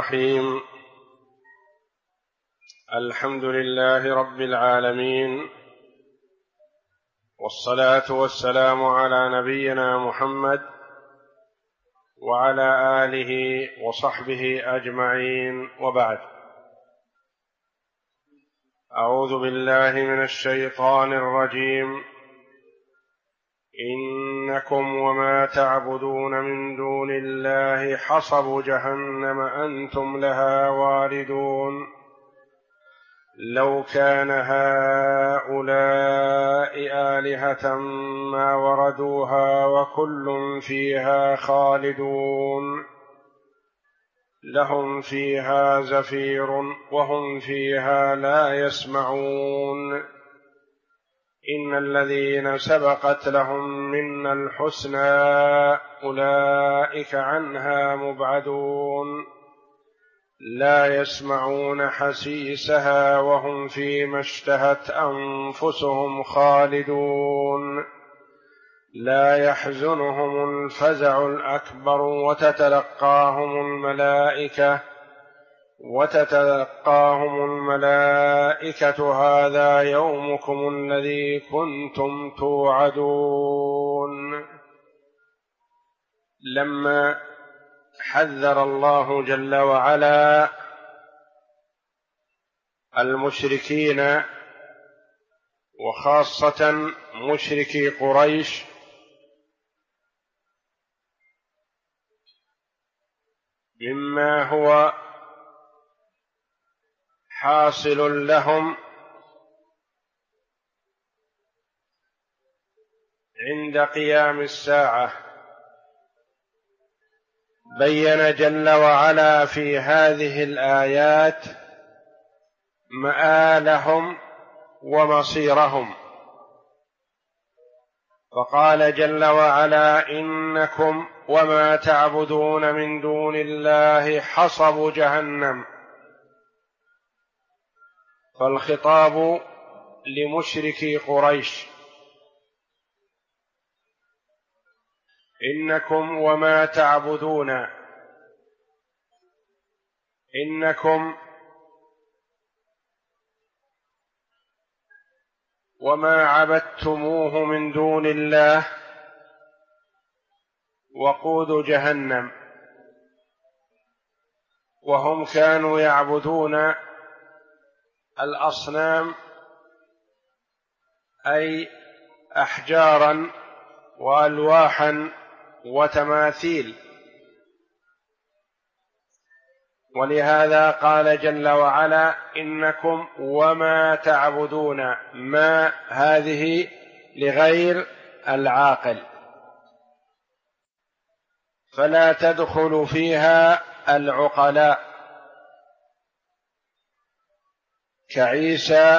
الرحيم. الحمد لله رب العالمين، والصلاة والسلام على نبينا محمد وعلى آله وصحبه أجمعين، وبعد. أعوذ بالله من الشيطان الرجيم. إنكم وما تعبدون من دون الله حصب جهنم أنتم لها واردون. لو كان هؤلاء آلهة ما وردوها وكل فيها خالدون. لهم فيها زفير وهم فيها لا يسمعون. إن الذين سبقت لهم منا الحسنى أولئك عنها مبعدون. لا يسمعون حسيسها وهم فيما اشتهت أنفسهم خالدون. لا يحزنهم الفزع الأكبر وتتلقاهم الملائكة هذا يومكم الذي كنتم توعدون. لما حذر الله جل وعلا المشركين وخاصة مشركي قريش مما هو حاصل لهم عند قيام الساعة، بين جل وعلا في هذه الآيات مآلهم ومصيرهم، فقال جل وعلا: إنكم وما تعبدون من دون الله حصب جهنم. فالخطاب لمشركي قريش: إنكم وما تعبدون، إنكم وما عبدتموه من دون الله وقود جهنم. وهم كانوا يعبدون الأصنام، أي أحجارا وألواحا وتماثيل. ولهذا قال جل وعلا: إنكم وما تعبدون. ما هذه لغير العاقل، فلا تدخل فيها العقلاء كعيسى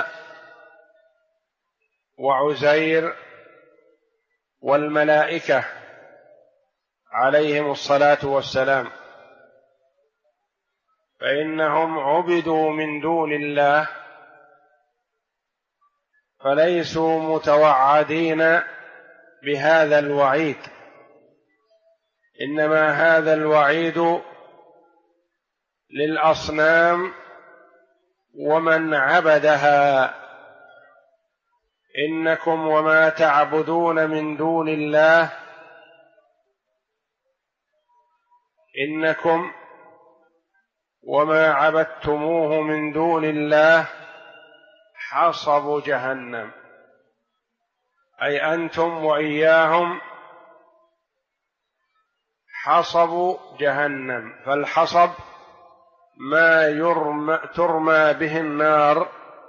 وعزير والملائكة عليهم الصلاة والسلام، فإنهم عبدوا من دون الله، فليسوا متوعدين بهذا الوعيد، إنما هذا الوعيد للأصنام ومن عبدها. إنكم وما تعبدون من دون الله، إنكم وما عبدتموه من دون الله حصب جهنم، أي أنتم وإياهم حصب جهنم. فالحصب ما ترمى به النار،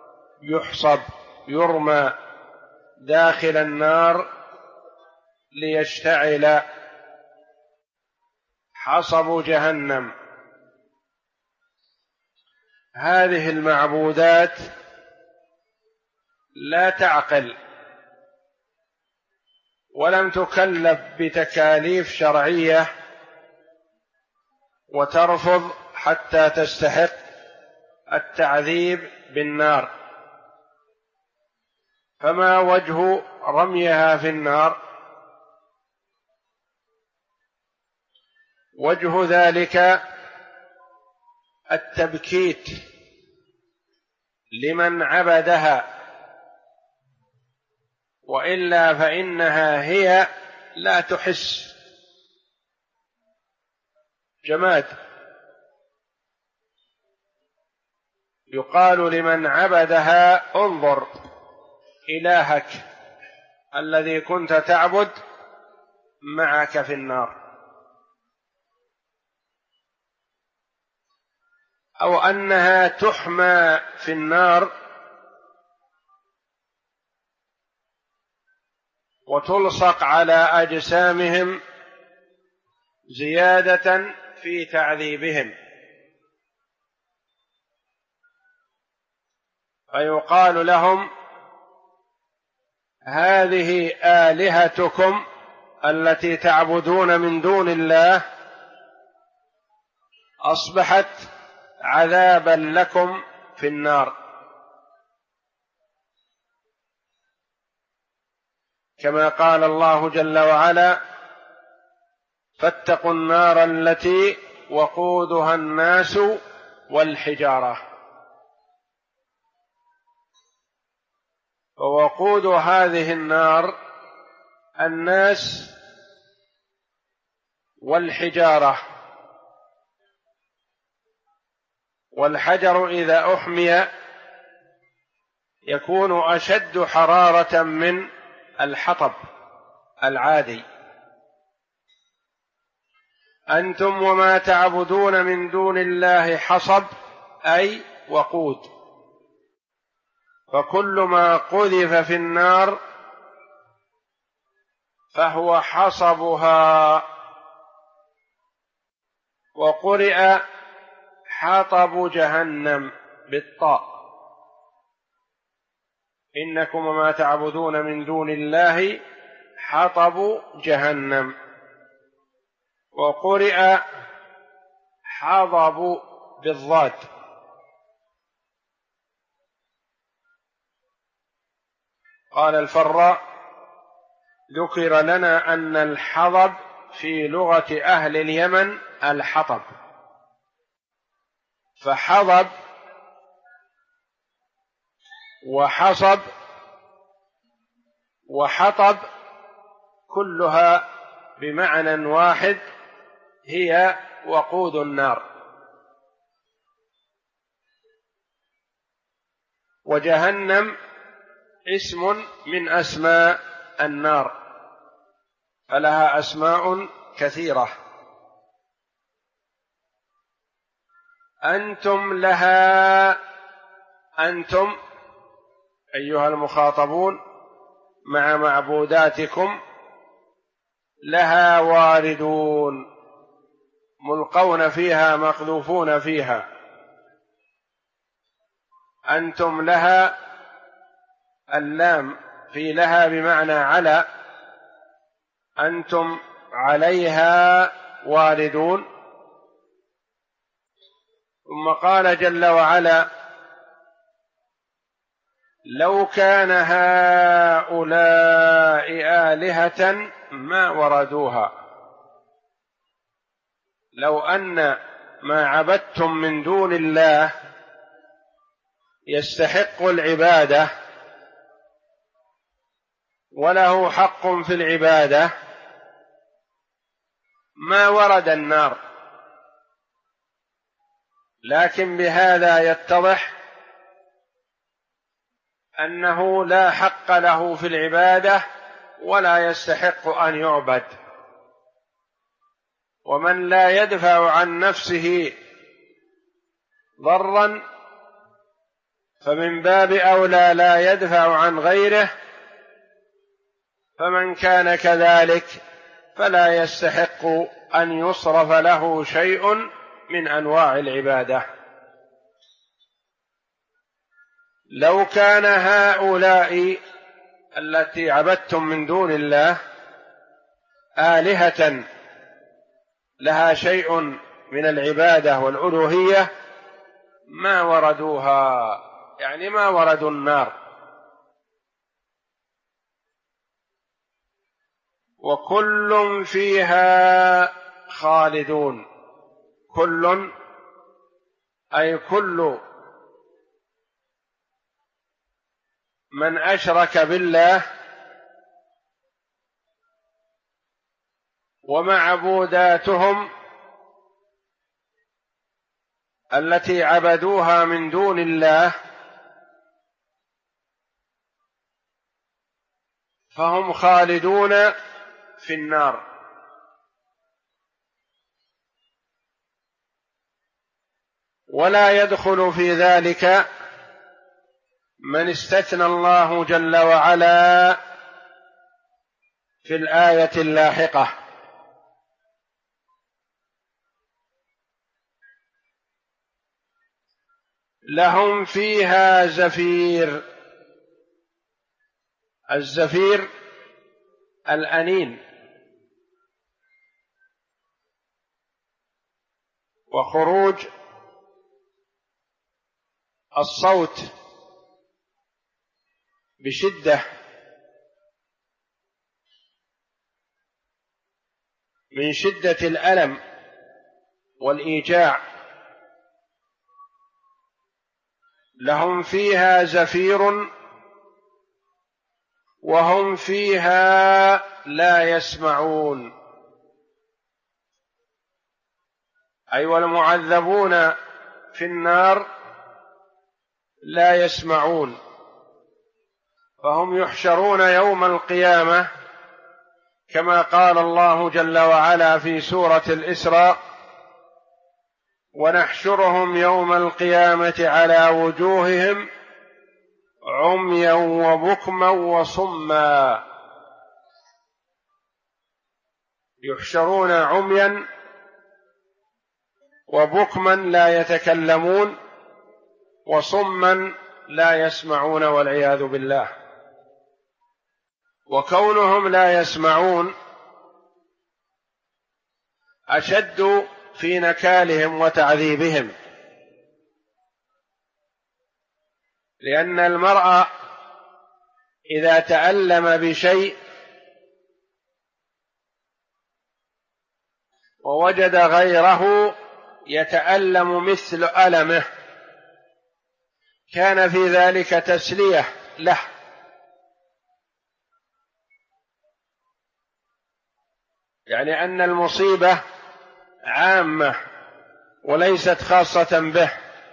يرمى داخل النار ليشتعل. حصب جهنم. هذه المعبودات لا تعقل ولم تكلف بتكاليف شرعية وترفض حتى تستحق التعذيب بالنار، فما وجه رميها في النار؟ وجه ذلك التبكيت لمن عبدها، وإلا فإنها هي لا تحس، جماد. يقال لمن عبدها انظر إلهك الذي كنت تعبد معك في النار، أو أنها تحمى في النار وتلصق على أجسامهم زيادة في تعذيبهم، فيقال لهم هذه آلهتكم التي تعبدون من دون الله أصبحت عذابا لكم في النار، كما قال الله جل وعلا فاتقوا النار التي وقودها الناس والحجارة. ووقود هذه النار الناس والحجارة، والحجر إذا أحمي يكون أشد حرارة من الحطب العادي. أنتم وما تعبدون من دون الله حصب، أي وقود، فكل ما قذف في النار فهو حصبها. وقرئ حطب جهنم بالطاء، إنكم وما تعبدون من دون الله حطب جهنم، وقرئ حضب بالضاد. قال الفراء ذكر لنا أن الحضب في لغة أهل اليمن الحطب، فحضب وحصب وحطب كلها بمعنى واحد، هي وقود النار. وجهنم اسم من أسماء النار، فلها أسماء كثيرة. أنتم لها، أنتم أيها المخاطبون مع معبوداتكم لها واردون، ملقون فيها مقذوفون فيها. أنتم لها، اللام في لها بمعنى على، أنتم عليها واردون. ثم قال جل وعلا لو كان هؤلاء آلهة ما وردوها، لو أن ما عبدتم من دون الله يستحق العبادة وله حق في العبادة ما ورد النار، لكن بهذا يتضح أنه لا حق له في العبادة ولا يستحق أن يعبد. ومن لا يدفع عن نفسه ضرا فمن باب أولى لا يدفع عن غيره، فمن كان كذلك فلا يستحق أن يصرف له شيء من أنواع العبادة. لو كان هؤلاء التي عبدتم من دون الله آلهة لها شيء من العبادة والألوهية ما وردوها، يعني ما وردوا النار. وكل فيها خالدون، كل أي كل من أشرك بالله ومعبوداتهم التي عبدوها من دون الله فهم خالدون في النار. ولا يدخل في ذلك من استثنى الله جل وعلا في الآية اللاحقة: لهم فيها زفير. الزفير الأنين وخروج الصوت بشدة من شدة الألم والإيجاع. لهم فيها زفير وهم فيها لا يسمعون، أي والمعذبون في النار لا يسمعون، فهم يحشرون يوم القيامة كما قال الله جل وعلا في سورة الإسراء: ونحشرهم يوم القيامة على وجوههم عميا وبكما وصما. يحشرون عميا وبكما لا يتكلمون، وصما لا يسمعون والعياذ بالله. وكونهم لا يسمعون أشد في نكالهم وتعذيبهم، لأن المرء إذا تألم بشيء ووجد غيره يتألم مثل ألمه كان في ذلك تسلية له، يعني أن المصيبة عامة وليست خاصة به.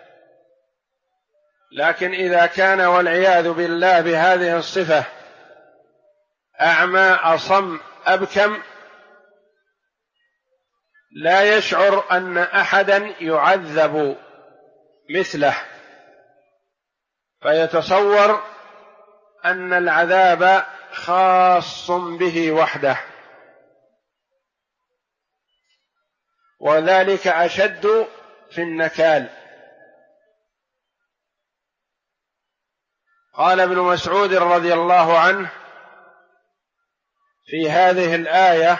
لكن إذا كان والعياذ بالله بهذه الصفة أعمى أصم أبكم لا يشعر أن أحدا يعذب مثله، فيتصور أن العذاب خاص به وحده، وذلك أشد في النكال. قال ابن مسعود رضي الله عنه في هذه الآية: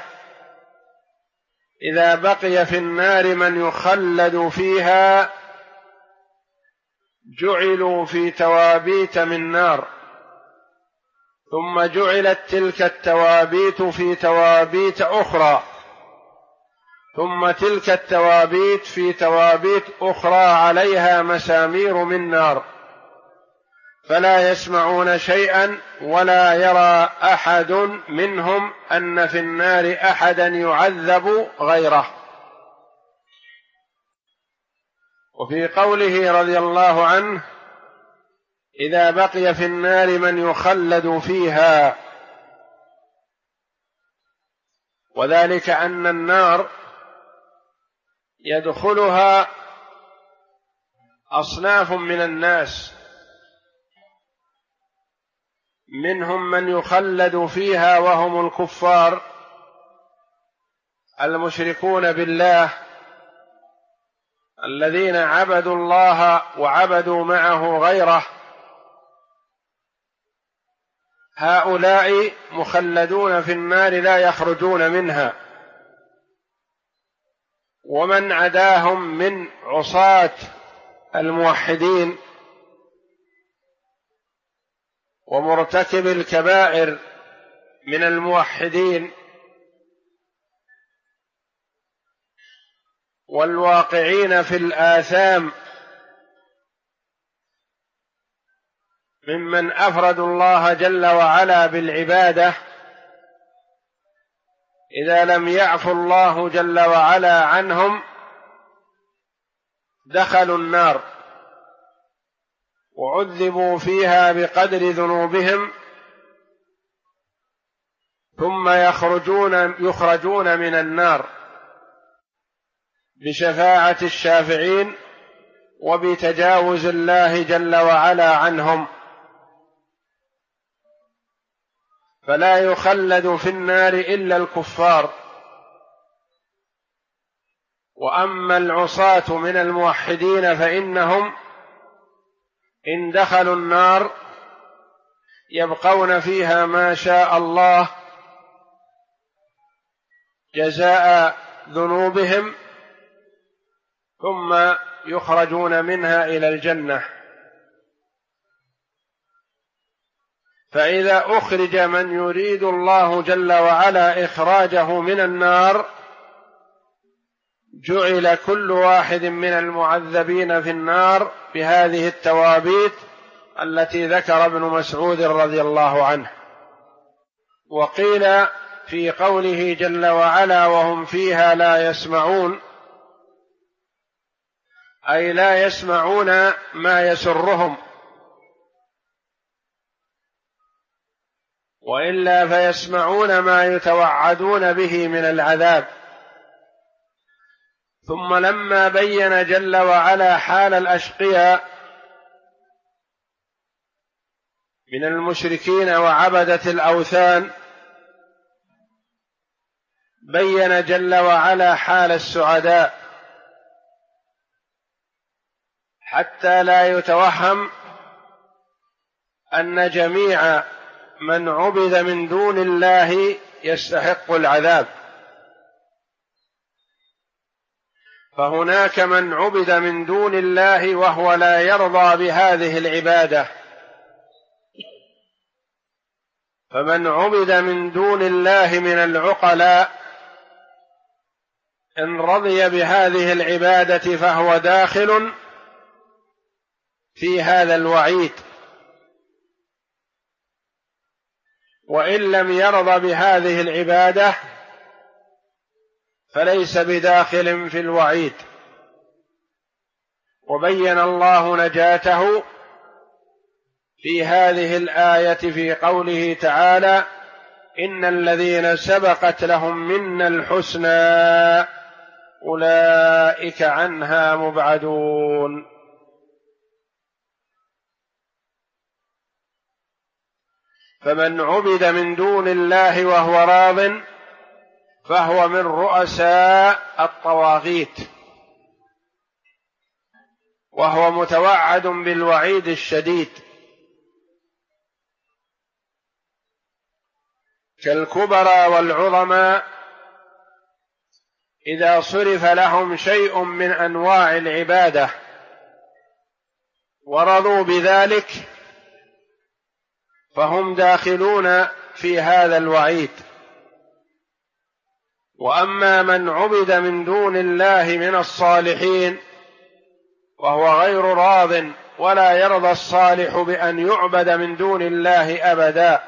إذا بقي في النار من يخلد فيها جعلوا في توابيت من نار، ثم جعلت تلك التوابيت في توابيت أخرى، ثم تلك التوابيت في توابيت أخرى عليها مسامير من نار، فلا يسمعون شيئا ولا يرى أحد منهم أن في النار أحدا يعذب غيره. وفي قوله رضي الله عنه: إذا بقي في النار من يخلد فيها، وذلك أن النار يدخلها أصناف من الناس، منهم من يخلد فيها وهم الكفار المشركون بالله الذين عبدوا الله وعبدوا معه غيره، هؤلاء مخلدون في النار لا يخرجون منها. ومن عداهم من عصاة الموحدين ومرتكب الكبائر من الموحدين والواقعين في الآثام ممن أفردوا الله جل وعلا بالعبادة إذا لم يعفو الله جل وعلا عنهم دخلوا النار وعذبوا فيها بقدر ذنوبهم، ثم يخرجون من النار بشفاعة الشافعين وبتجاوز الله جل وعلا عنهم، فلا يخلد في النار إلا الكفار. وأما العصاة من الموحدين فإنهم إن دخلوا النار يبقون فيها ما شاء الله جزاء ذنوبهم، ثم يخرجون منها إلى الجنة. فإذا أخرج من يريد الله جل وعلا إخراجه من النار جعل كل واحد من المعذبين في النار بهذه التوابيت التي ذكر ابن مسعود رضي الله عنه. وقيل في قوله جل وعلا وهم فيها لا يسمعون، أي لا يسمعون ما يسرهم، وإلا فيسمعون ما يتوعدون به من العذاب. ثم لما بين جل وعلا حال الأشقياء من المشركين وعبدة الأوثان بين جل وعلا حال السعداء، حتى لا يتوهم أن جميع من عبد من دون الله يستحق العذاب. فهناك من عبد من دون الله وهو لا يرضى بهذه العبادة، فمن عبد من دون الله من العقلاء إن رضي بهذه العبادة فهو داخل في هذا الوعيد، وإن لم يرضى بهذه العبادة فليس بداخل في الوعيد. وبين الله نجاته في هذه الآية في قوله تعالى إن الذين سبقت لهم منا الحسنى أولئك عنها مبعدون. فمن عبد من دون الله وهو راض فهو من رؤساء الطواغيت، وهو متوعد بالوعيد الشديد، كالكبرى والعظماء إذا صرف لهم شيء من أنواع العبادة ورضوا بذلك فهم داخلون في هذا الوعيد. وأما من عبد من دون الله من الصالحين وهو غير راض ولا يرضى الصالح بأن يعبد من دون الله أبدا،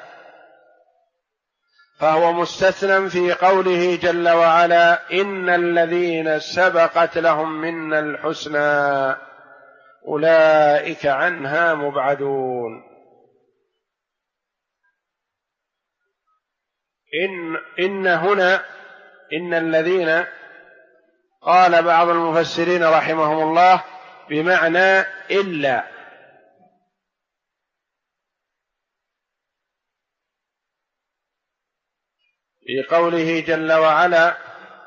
فهو مستثنى في قوله جل وعلا إن الذين سبقت لهم منا الحسنى أولئك عنها مبعدون. إن هنا إن الذين قال بعض المفسرين رحمهم الله بمعنى إلا، في قوله جل وعلا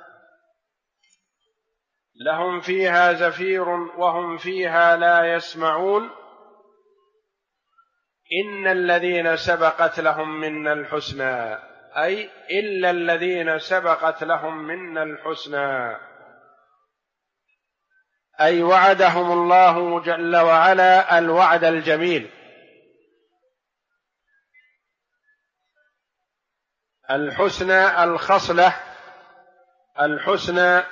لهم فيها زفير وهم فيها لا يسمعون إن الذين سبقت لهم منا الحسنى، أي إلا الذين سبقت لهم منا الحسنى، أي وعدهم الله جل وعلا الوعد الجميل. الحسنى الخصلة الحسنى،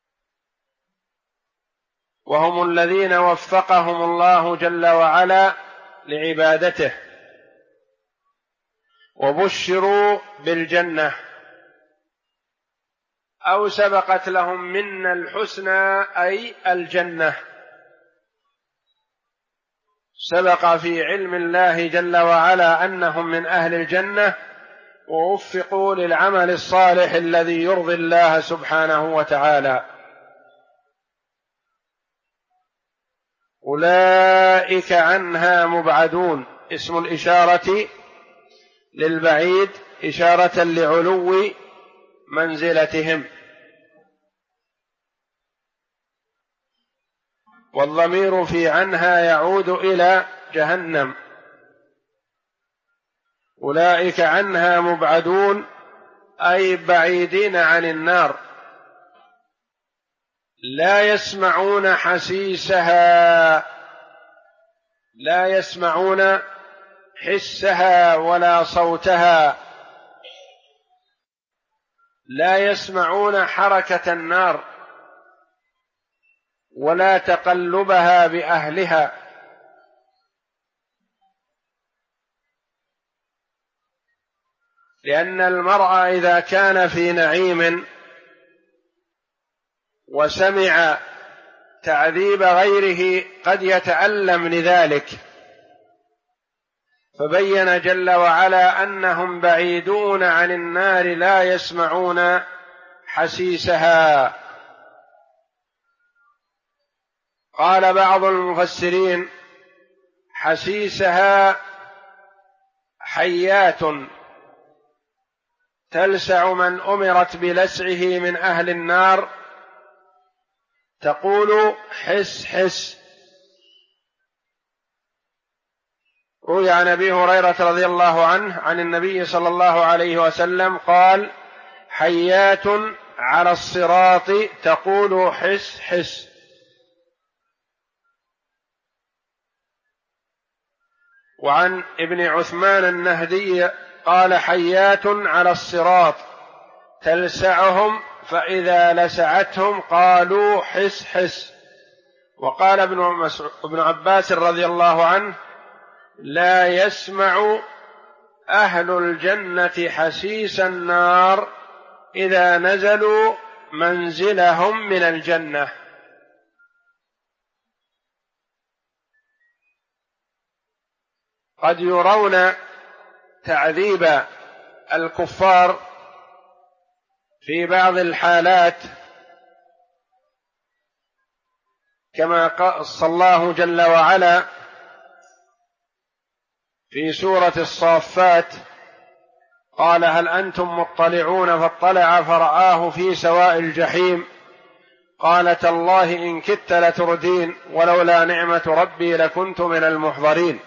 وهم الذين وفقهم الله جل وعلا لعبادته، وبشروا بالجنة أو سبقت لهم منا الحسنى أي الجنة، سبق في علم الله جل وعلا أنهم من أهل الجنة، ووفقوا للعمل الصالح الذي يرضي الله سبحانه وتعالى. أولئك عنها مبعدون، اسم الإشارة للبعيد إشارة لعلو منزلتهم، والضمير في عنها يعود إلى جهنم. أولئك عنها مبعدون أي بعيدين عن النار، لا يسمعون حسيسها، لا يسمعون حسها ولا صوتها، لا يسمعون حركة النار ولا تقلبها بأهلها، لأن المرء إذا كان في نعيم وسمع تعذيب غيره قد يتألم لذلك، فبين جل وعلا أنهم بعيدون عن النار لا يسمعون حسيسها. قال بعض المفسرين حسيسها حيات تلسع من أمرت بلسعه من أهل النار، تقول حس حس. روي عن أبي هريرة رضي الله عنه عن النبي صلى الله عليه وسلم قال حيات على الصراط تقول حس حس. وعن ابن عثمان النهدي قال حيات على الصراط تلسعهم فإذا لسعتهم قالوا حس حس. وقال ابن عباس رضي الله عنه لا يسمع أهل الجنة حسيس النار إذا نزلوا منزلهم من الجنة. قد يرون تعذيب الكفار في بعض الحالات كما قص الله جل وعلا في سورة الصافات قال هل أنتم مطلعون فاطلع فرآه في سواء الجحيم قال تالله إن كدت لتردين ولولا نعمة ربي لكنت من المحضرين.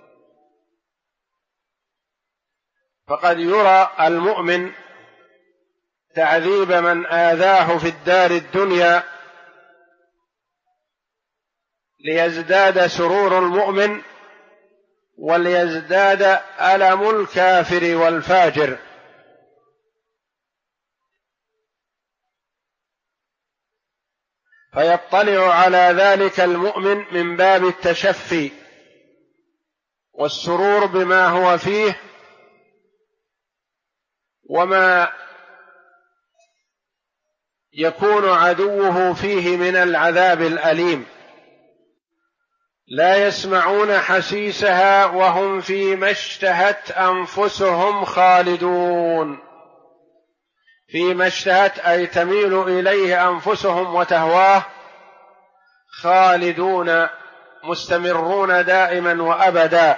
فقد يرى المؤمن تعذيب من آذاه في الدار الدنيا ليزداد سرور المؤمن وليزداد ألم الكافر والفاجر. فيطلع على ذلك المؤمن من باب التشفي والسرور بما هو فيه وما يكون عدوه فيه من العذاب الأليم. لا يسمعون حسيسها وهم فيما اشتهت أنفسهم خالدون. فيما اشتهت أي تميل إليه أنفسهم وتهواه، خالدون مستمرون دائما وأبدا.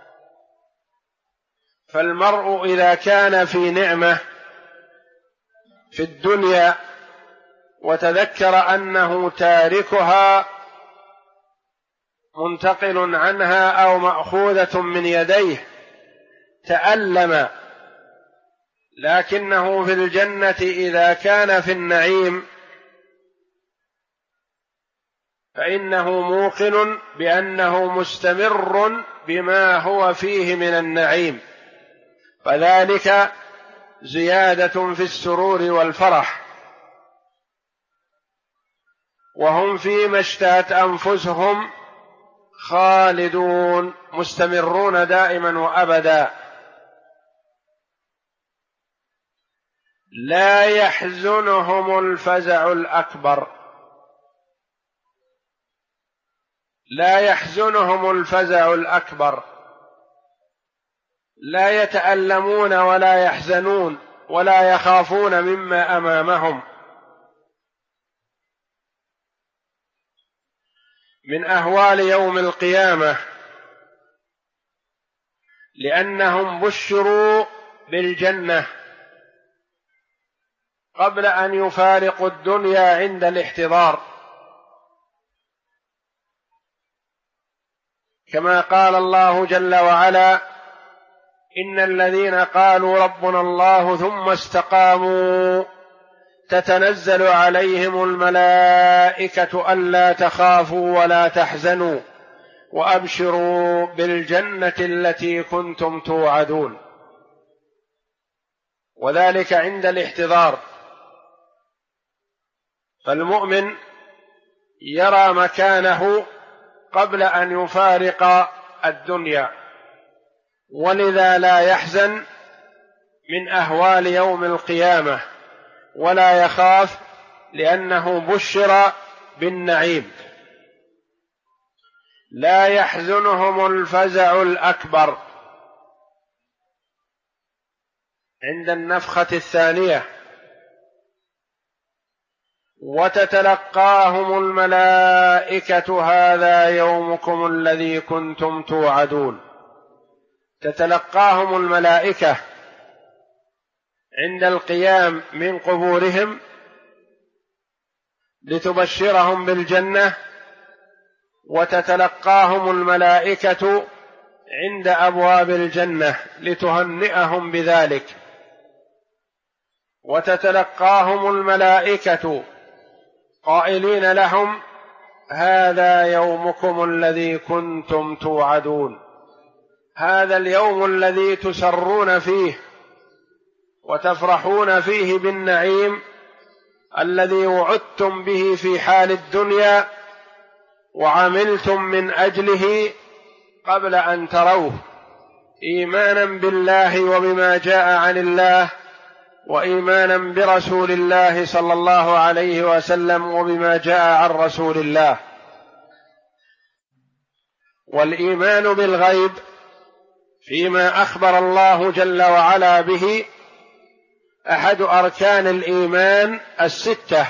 فالمرء إذا كان في نعمة في الدنيا وتذكر أنه تاركها منتقل عنها أو مأخوذة من يديه تألم، لكنه في الجنة إذا كان في النعيم فإنه موقن بأنه مستمر بما هو فيه من النعيم، فذلك زيادة في السرور والفرح. وهم فيما اشتهت أنفسهم خالدون مستمرون دائما وأبدا. لا يحزنهم الفزع الأكبر، لا يحزنهم الفزع الأكبر، لا يتألمون ولا يحزنون ولا يخافون مما أمامهم من أهوال يوم القيامة، لأنهم بشروا بالجنة قبل أن يفارقوا الدنيا عند الاحتضار، كما قال الله جل وعلا: إن الذين قالوا ربنا الله ثم استقاموا تتنزل عليهم الملائكة ألا تخافوا ولا تحزنوا وأبشروا بالجنة التي كنتم توعدون، وذلك عند الاحتضار. فالمؤمن يرى مكانه قبل أن يفارق الدنيا، ولذا لا يحزن من أهوال يوم القيامة ولا يخاف، لأنه بشر بالنعيم. لا يحزنهم الفزع الأكبر عند النفخة الثانية. وتتلقاهم الملائكة هذا يومكم الذي كنتم توعدون. تتلقاهم الملائكة عند القيام من قبورهم لتبشرهم بالجنة، وتتلقاهم الملائكة عند أبواب الجنة لتهنئهم بذلك، وتتلقاهم الملائكة قائلين لهم: هذا يومكم الذي كنتم توعدون. هذا اليوم الذي تسرون فيه وتفرحون فيه بالنعيم الذي وعدتم به في حال الدنيا وعملتم من أجله قبل أن تروه، إيمانا بالله وبما جاء عن الله، وإيمانا برسول الله صلى الله عليه وسلم وبما جاء عن رسول الله. والإيمان بالغيب فيما أخبر الله جل وعلا به أحد أركان الإيمان الستة.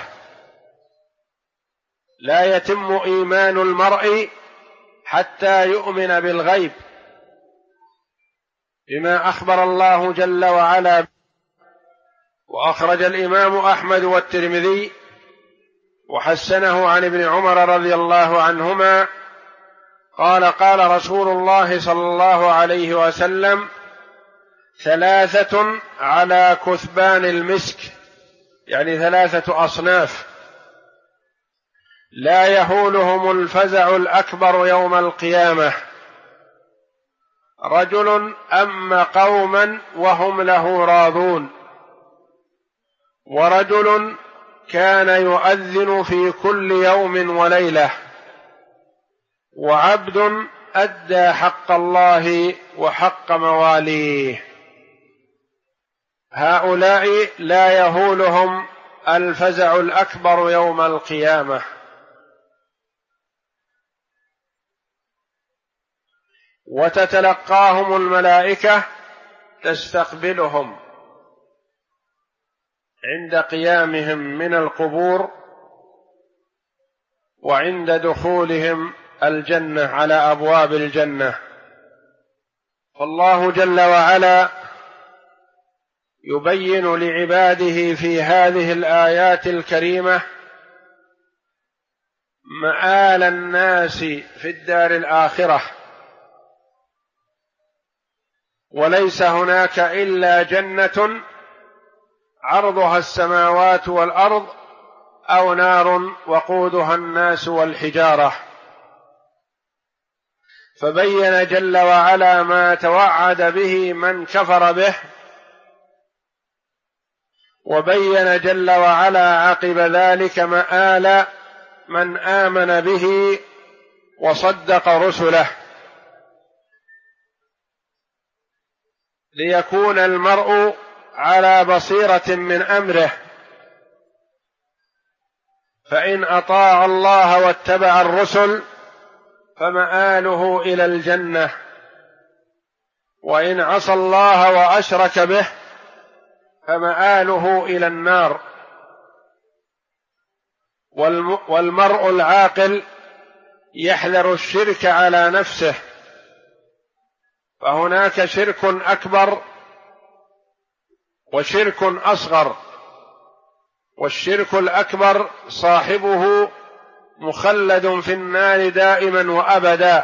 لا يتم إيمان المرء حتى يؤمن بالغيب بما أخبر الله جل وعلا. وأخرج الإمام أحمد والترمذي وحسنه عن ابن عمر رضي الله عنهما قال: قال رسول الله صلى الله عليه وسلم: ثلاثة على كثبان المسك، يعني ثلاثة أصناف لا يهولهم الفزع الأكبر يوم القيامة: رجل أم قوما وهم له راضون، ورجل كان يؤذن في كل يوم وليلة، وعبد أدى حق الله وحق مواليه. هؤلاء لا يهولهم الفزع الأكبر يوم القيامة. وتتلقاهم الملائكة تستقبلهم عند قيامهم من القبور وعند دخولهم الجنة على أبواب الجنة. فالله جل وعلا يبين لعباده في هذه الآيات الكريمة مآل الناس في الدار الآخرة، وليس هناك إلا جنة عرضها السماوات والأرض أو نار وقودها الناس والحجارة. فبين جل وعلا ما توعد به من كفر به، وبين جل وعلا عقب ذلك مآل من آمن به وصدق رسله، ليكون المرء على بصيرة من أمره، فإن أطاع الله واتبع الرسل فمآله إلى الجنة، وإن عصى الله وأشرك به فمآله إلى النار. والمرء العاقل يحذر الشرك على نفسه، فهناك شرك أكبر وشرك أصغر، والشرك الأكبر صاحبه مخلد في النار دائما وأبدا.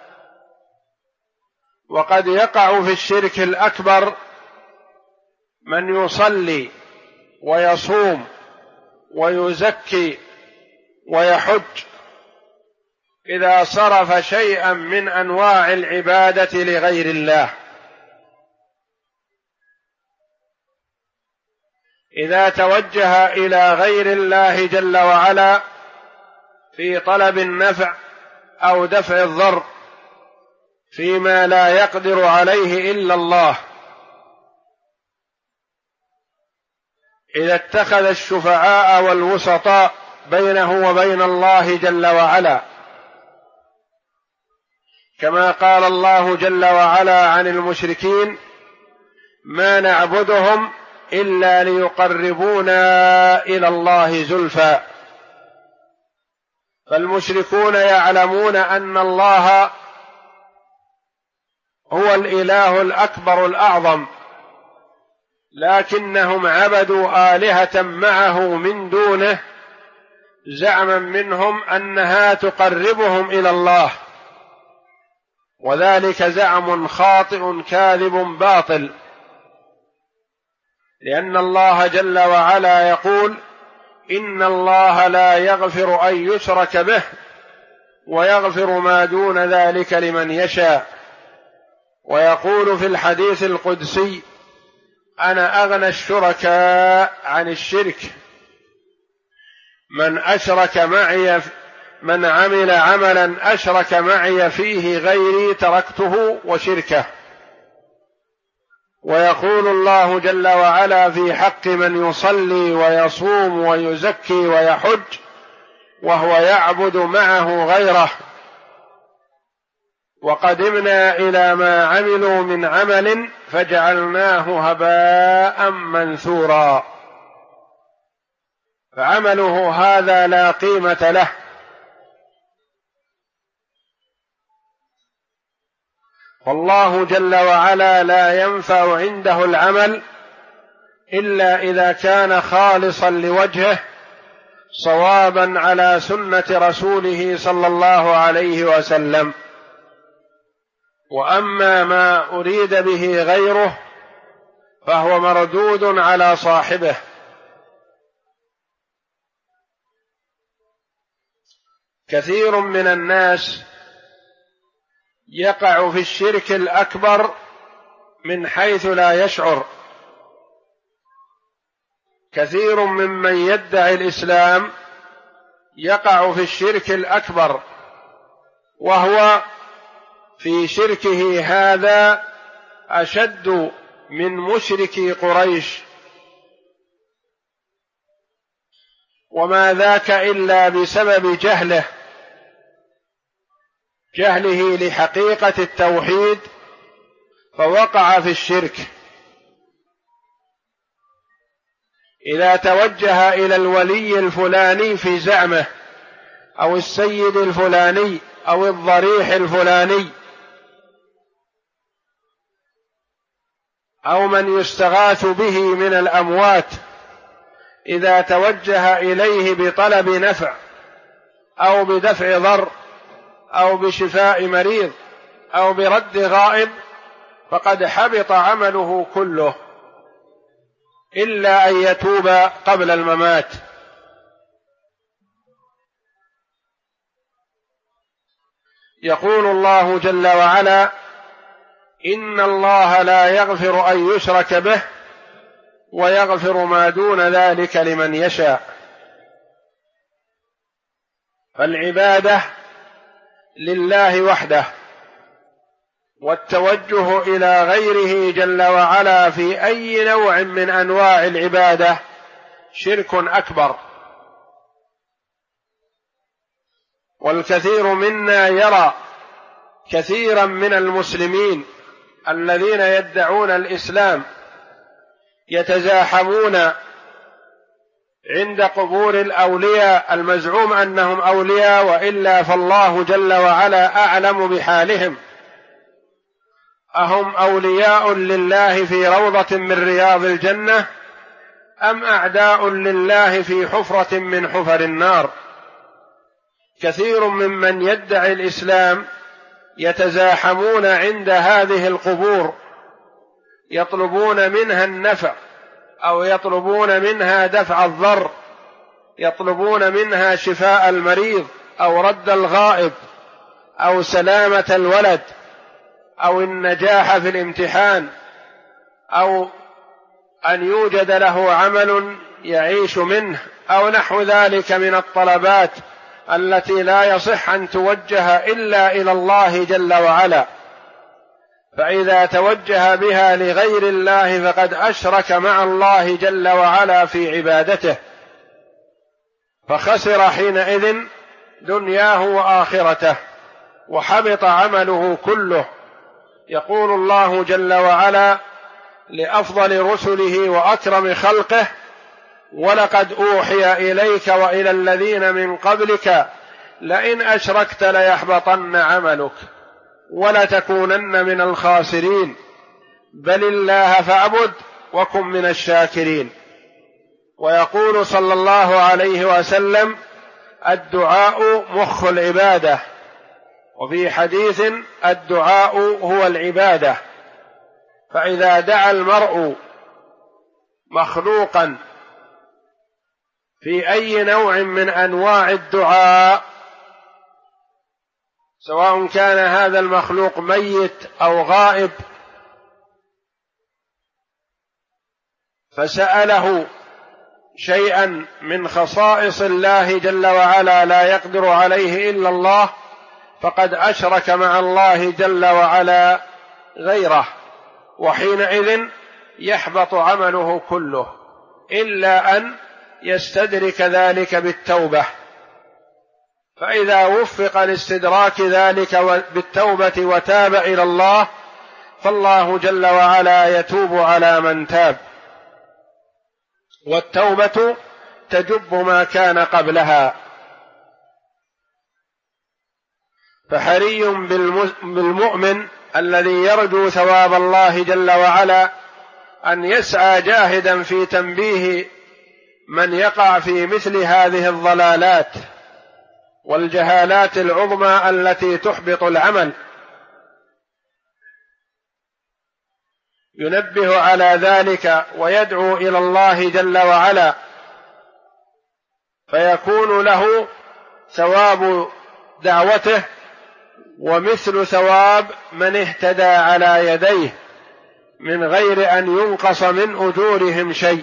وقد يقع في الشرك الأكبر من يصلي ويصوم ويزكي ويحج، إذا صرف شيئا من أنواع العبادة لغير الله، إذا توجه إلى غير الله جل وعلا في طلب النفع أو دفع الضر فيما لا يقدر عليه إلا الله، إذا اتخذ الشفعاء والوسطاء بينه وبين الله جل وعلا، كما قال الله جل وعلا عن المشركين: ما نعبدهم إلا ليقربونا إلى الله زلفى. فالمشركون يعلمون أن الله هو الإله الأكبر الأعظم، لكنهم عبدوا آلهة معه من دونه زعما منهم أنها تقربهم إلى الله، وذلك زعم خاطئ كاذب باطل، لأن الله جل وعلا يقول: إن الله لا يغفر أن يشرك به ويغفر ما دون ذلك لمن يشاء. ويقول في الحديث القدسي: أنا أغنى الشركاء عن الشرك، من عمل عملا أشرك معي فيه غيري تركته وشركه. ويقول الله جل وعلا في حق من يصلي ويصوم ويزكي ويحج وهو يعبد معه غيره: وقدمنا إلى ما عملوا من عمل فجعلناه هباء منثورا. فعمله هذا لا قيمة له. والله جل وعلا لا ينفع عنده العمل إلا إذا كان خالصا لوجهه صوابا على سنة رسوله صلى الله عليه وسلم. وأما ما أريد به غيره فهو مردود على صاحبه. كثير من الناس يقع في الشرك الأكبر من حيث لا يشعر. كثير ممن يدعي الإسلام يقع في الشرك الأكبر، وهو في شركه هذا أشد من مشركي قريش، وما ذاك إلا بسبب جهله لحقيقة التوحيد، فوقع في الشرك. إذا توجه إلى الولي الفلاني في زعمه أو السيد الفلاني أو الضريح الفلاني أو من يستغاث به من الأموات، إذا توجه إليه بطلب نفع أو بدفع ضر أو بشفاء مريض أو برد غائب، فقد حبط عمله كله إلا أن يتوب قبل الممات. يقول الله جل وعلا: إن الله لا يغفر أن يشرك به ويغفر ما دون ذلك لمن يشاء. فالعبادة لله وحده، والتوجه إلى غيره جل وعلا في أي نوع من أنواع العبادة شرك أكبر. والكثير منا يرى كثيرا من المسلمين الذين يدعون الإسلام يتزاحمون عند قبور الأولياء المزعوم أنهم أولياء، وإلا فالله جل وعلا أعلم بحالهم، أهم أولياء لله في روضة من رياض الجنة أم أعداء لله في حفرة من حفر النار؟ كثير ممن يدعي الإسلام يتزاحمون عند هذه القبور، يطلبون منها النفع أو يطلبون منها دفع الضر، يطلبون منها شفاء المريض أو رد الغائب أو سلامة الولد أو النجاح في الامتحان أو أن يوجد له عمل يعيش منه أو نحو ذلك من الطلبات التي لا يصح أن توجه إلا إلى الله جل وعلا. فإذا توجه بها لغير الله فقد أشرك مع الله جل وعلا في عبادته، فخسر حينئذ دنياه وآخرته وحبط عمله كله. يقول الله جل وعلا لأفضل رسله وأكرم خلقه: ولقد أوحي إليك وإلى الذين من قبلك لئن أشركت ليحبطن عملك ولتكونن من الخاسرين بل الله فاعبد وكن من الشاكرين. ويقول صلى الله عليه وسلم: الدعاء مخ العبادة، وفي حديث: الدعاء هو العبادة. فإذا دعا المرء مخلوقا في أي نوع من أنواع الدعاء، سواء كان هذا المخلوق ميت أو غائب، فسأله شيئا من خصائص الله جل وعلا لا يقدر عليه إلا الله، فقد أشرك مع الله جل وعلا غيره، وحينئذ يحبط عمله كله إلا أن يستدرك ذلك بالتوبة. فإذا وفق لاستدراك ذلك بالتوبة وتاب إلى الله، فالله جل وعلا يتوب على من تاب، والتوبة تجب ما كان قبلها. فحري بالمؤمن الذي يرجو ثواب الله جل وعلا أن يسعى جاهدا في تنبيه من يقع في مثل هذه الضلالات والجهالات العظمى التي تحبط العمل، ينبه على ذلك ويدعو إلى الله جل وعلا، فيكون له ثواب دعوته ومثل ثواب من اهتدى على يديه من غير أن ينقص من أجورهم شيء.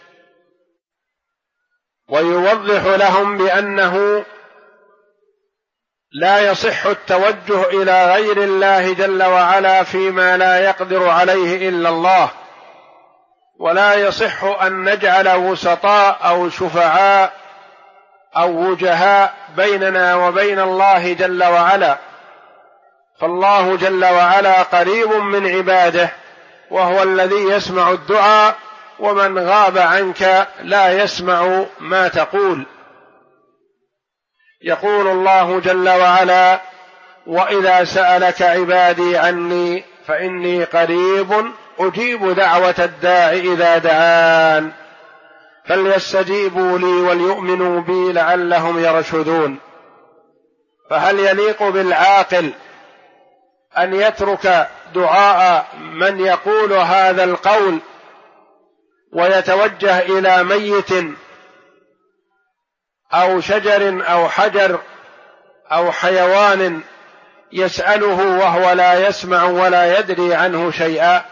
ويوضح لهم بأنه لا يصح التوجه إلى غير الله جل وعلا فيما لا يقدر عليه إلا الله، ولا يصح أن نجعل وسطاء أو شفعاء أو وجهاء بيننا وبين الله جل وعلا، فالله جل وعلا قريب من عباده، وهو الذي يسمع الدعاء، ومن غاب عنك لا يسمع ما تقول. يقول الله جل وعلا: وإذا سألك عبادي عني فإني قريب أجيب دعوة الداع إذا دعان فليستجيبوا لي وليؤمنوا بي لعلهم يرشدون. فهل يليق بالعاقل أن يترك دعاء من يقول هذا القول ويتوجه إلى ميت أو شجر أو حجر أو حيوان يسأله وهو لا يسمع ولا يدري عنه شيئا؟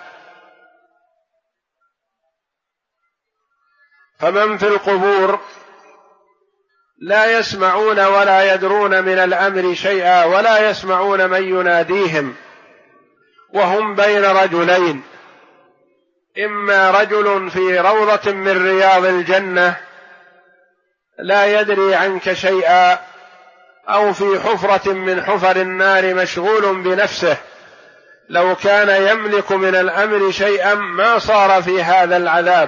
فمن في القبور لا يسمعون ولا يدرون من الأمر شيئا ولا يسمعون من يناديهم، وهم بين رجلين، إما رجل في روضة من رياض الجنة لا يدري عنك شيئا، أو في حفرة من حفر النار مشغول بنفسه، لو كان يملك من الأمر شيئا ما صار في هذا العذاب.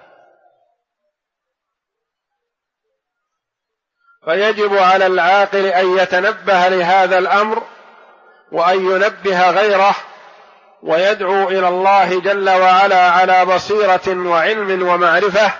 فيجب على العاقل أن يتنبه لهذا الأمر، وأن ينبه غيره، ويدعو إلى الله جل وعلا على بصيرة وعلم ومعرفة،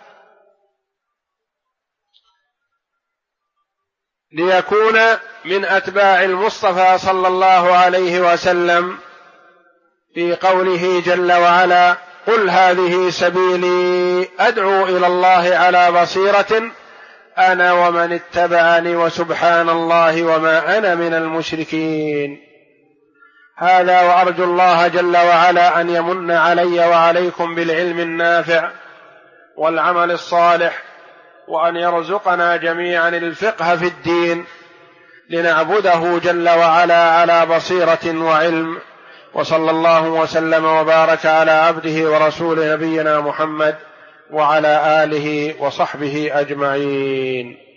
ليكون من أتباع المصطفى صلى الله عليه وسلم في قوله جل وعلا: قل هذه سبيلي أدعو إلى الله على بصيرة أنا ومن اتبعني وسبحان الله وما أنا من المشركين. هذا، وأرجو الله جل وعلا أن يمن علي وعليكم بالعلم النافع والعمل الصالح، وأن يرزقنا جميعا الفقه في الدين لنعبده جل وعلا على بصيرة وعلم. وصلى الله وسلم وبارك على عبده ورسوله نبينا محمد وعلى آله وصحبه أجمعين.